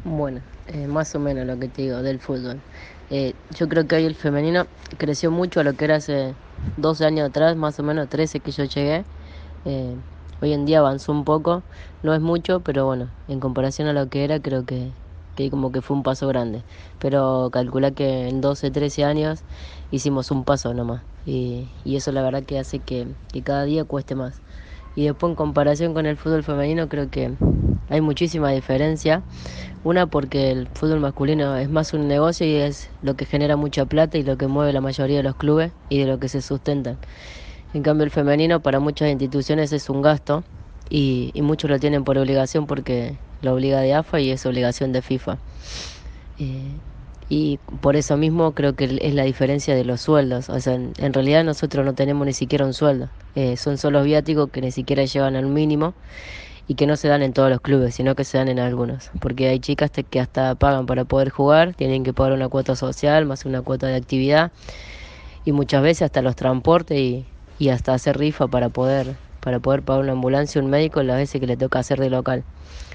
Bueno, más o menos lo que te digo del fútbol. Yo creo que hoy el femenino creció mucho a lo que era hace 12 años atrás, más o menos 13 que yo llegué. Eh, Hoy en día avanzó un poco, no es mucho, pero bueno, en comparación a lo que era, creo que como que fue un paso grande. Pero calcula que en 12 13 años hicimos un paso nomás. Y eso la verdad que hace que cada día cueste más. Y después en comparación con el fútbol femenino creo que hay muchísima diferencia. Una porque el fútbol masculino es más un negocio y es lo que genera mucha plata y lo que mueve la mayoría de los clubes y de lo que se sustentan. En cambio el femenino para muchas instituciones es un gasto y muchos lo tienen por obligación porque lo obliga de AFA y es obligación de FIFA. Eh, y por eso mismo creo que es la diferencia de los sueldos. O sea, en realidad nosotros no tenemos ni siquiera un sueldo. Son solo viáticos que ni siquiera llevan al mínimo y que no se dan en todos los clubes, sino que se dan en algunos. Porque hay chicas que hasta pagan para poder jugar, tienen que pagar una cuota social más una cuota de actividad y muchas veces hasta los transportes y hasta hacer rifa para poder pagar una ambulancia, un médico, las veces que le toca hacer de local.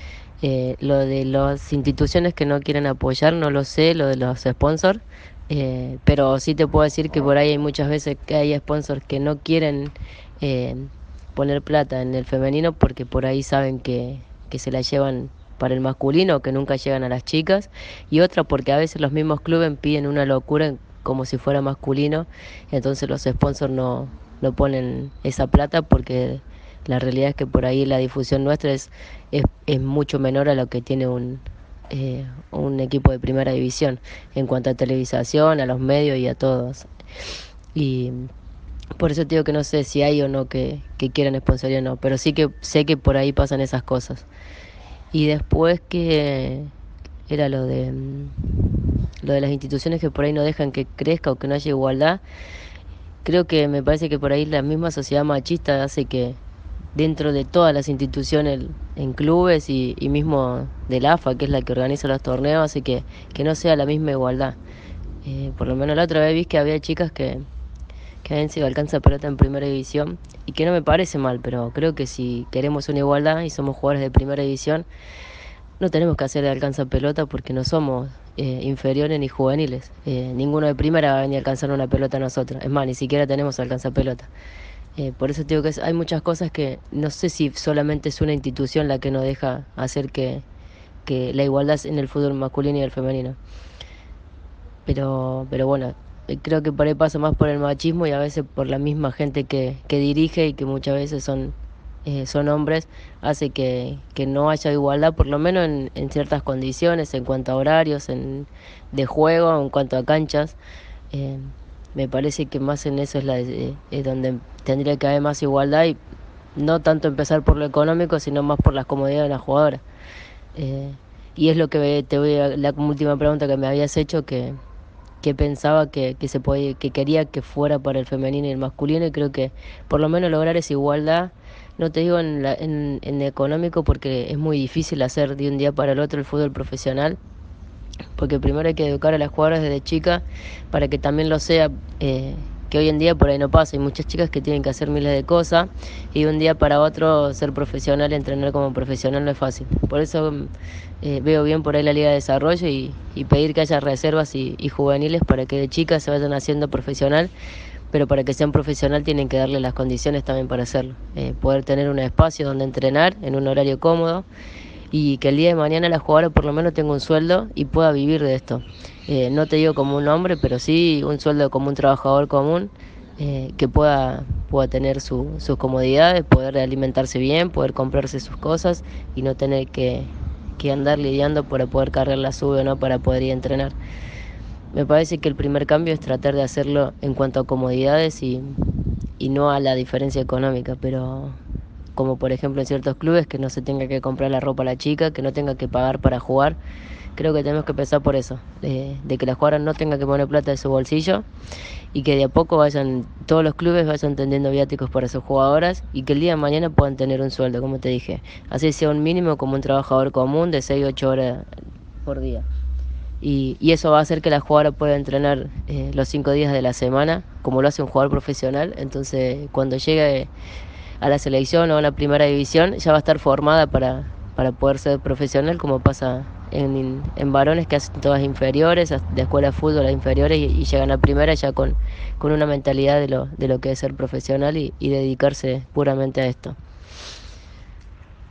Lo de las instituciones que no quieren apoyar, no lo sé, lo de los sponsors, pero sí te puedo decir que por ahí hay muchas veces que hay sponsors que no quieren eh, poner plata en el femenino porque por ahí saben que se la llevan para el masculino, que nunca llegan a las chicas, y otra porque a veces los mismos clubes piden una locura como si fuera masculino, entonces los sponsors no ponen esa plata porque la realidad es que por ahí la difusión nuestra es mucho menor a lo que tiene un equipo de primera división en cuanto a televisación, a los medios y a todos. Y por eso te digo que no sé si hay o no que quieran sponsoría o no, pero sí que sé que por ahí pasan esas cosas. Y después que era lo de las instituciones que por ahí no dejan que crezca o que no haya igualdad, creo que me parece que por ahí la misma sociedad machista hace que dentro de todas las instituciones en clubes y mismo del AFA, que es la que organiza los torneos, hace que no sea la misma igualdad. Por lo menos la otra vez vi que había chicas que habían sido alcanza pelota en primera división y que no me parece mal, pero creo que si queremos una igualdad y somos jugadores de primera división, no tenemos que hacer de alcanza pelota porque no somos inferiores ni juveniles. Ninguno de primera va a venir a alcanzar una pelota a nosotros. Es más, ni siquiera tenemos alcanza pelota. Por eso digo que hay muchas cosas que no sé si solamente es una institución la que nos deja hacer que la igualdad en el fútbol masculino y el femenino. Pero bueno, creo que por ahí pasa más por el machismo y a veces por la misma gente que dirige y que muchas veces son hombres, hace que no haya igualdad, por lo menos en ciertas condiciones, en cuanto a horarios, de juego, en cuanto a canchas. Eh, Me parece que más en eso es donde tendría que haber más igualdad y no tanto empezar por lo económico, sino más por las comodidades de las jugadoras. Eh, y es lo que te voy a la última pregunta que me habías hecho, que pensaba que se podía, que quería que fuera para el femenino y el masculino, y creo que por lo menos lograr esa igualdad, no te digo en económico porque es muy difícil hacer de un día para el otro el fútbol profesional, porque primero hay que educar a las jugadoras desde chicas para que también lo sea, que hoy en día por ahí no pasa. Hay muchas chicas que tienen que hacer miles de cosas y de un día para otro ser profesional, entrenar como profesional no es fácil. Por eso veo bien por ahí la Liga de Desarrollo y pedir que haya reservas y juveniles para que de chicas se vayan haciendo profesional, pero para que sean profesional tienen que darle las condiciones también para hacerlo. Poder tener un espacio donde entrenar en un horario cómodo y que el día de mañana la jugadora por lo menos tenga un sueldo y pueda vivir de esto. No te digo como un hombre, pero sí un sueldo como un trabajador común, que pueda tener sus comodidades, poder alimentarse bien, poder comprarse sus cosas y no tener que andar lidiando para poder cargar la sube o no para poder ir a entrenar. Me parece que el primer cambio es tratar de hacerlo en cuanto a comodidades y no a la diferencia económica, pero como por ejemplo en ciertos clubes que no se tenga que comprar la ropa a la chica, que no tenga que pagar para jugar. Creo que tenemos que empezar por eso, de que las jugadoras no tengan que poner plata de su bolsillo y que de a poco todos los clubes vayan tendiendo viáticos para sus jugadoras y que el día de mañana puedan tener un sueldo, como te dije, así sea un mínimo como un trabajador común de 6 8 horas por día. Y eso va a hacer que la jugadora pueda entrenar los 5 días de la semana, como lo hace un jugador profesional. Entonces, cuando llegue a la selección o a la primera división, ya va a estar formada para poder ser profesional, como pasa en varones que hacen todas inferiores, de escuela de fútbol a inferiores y llegan a primera ya con una mentalidad de lo que es ser profesional y dedicarse puramente a esto.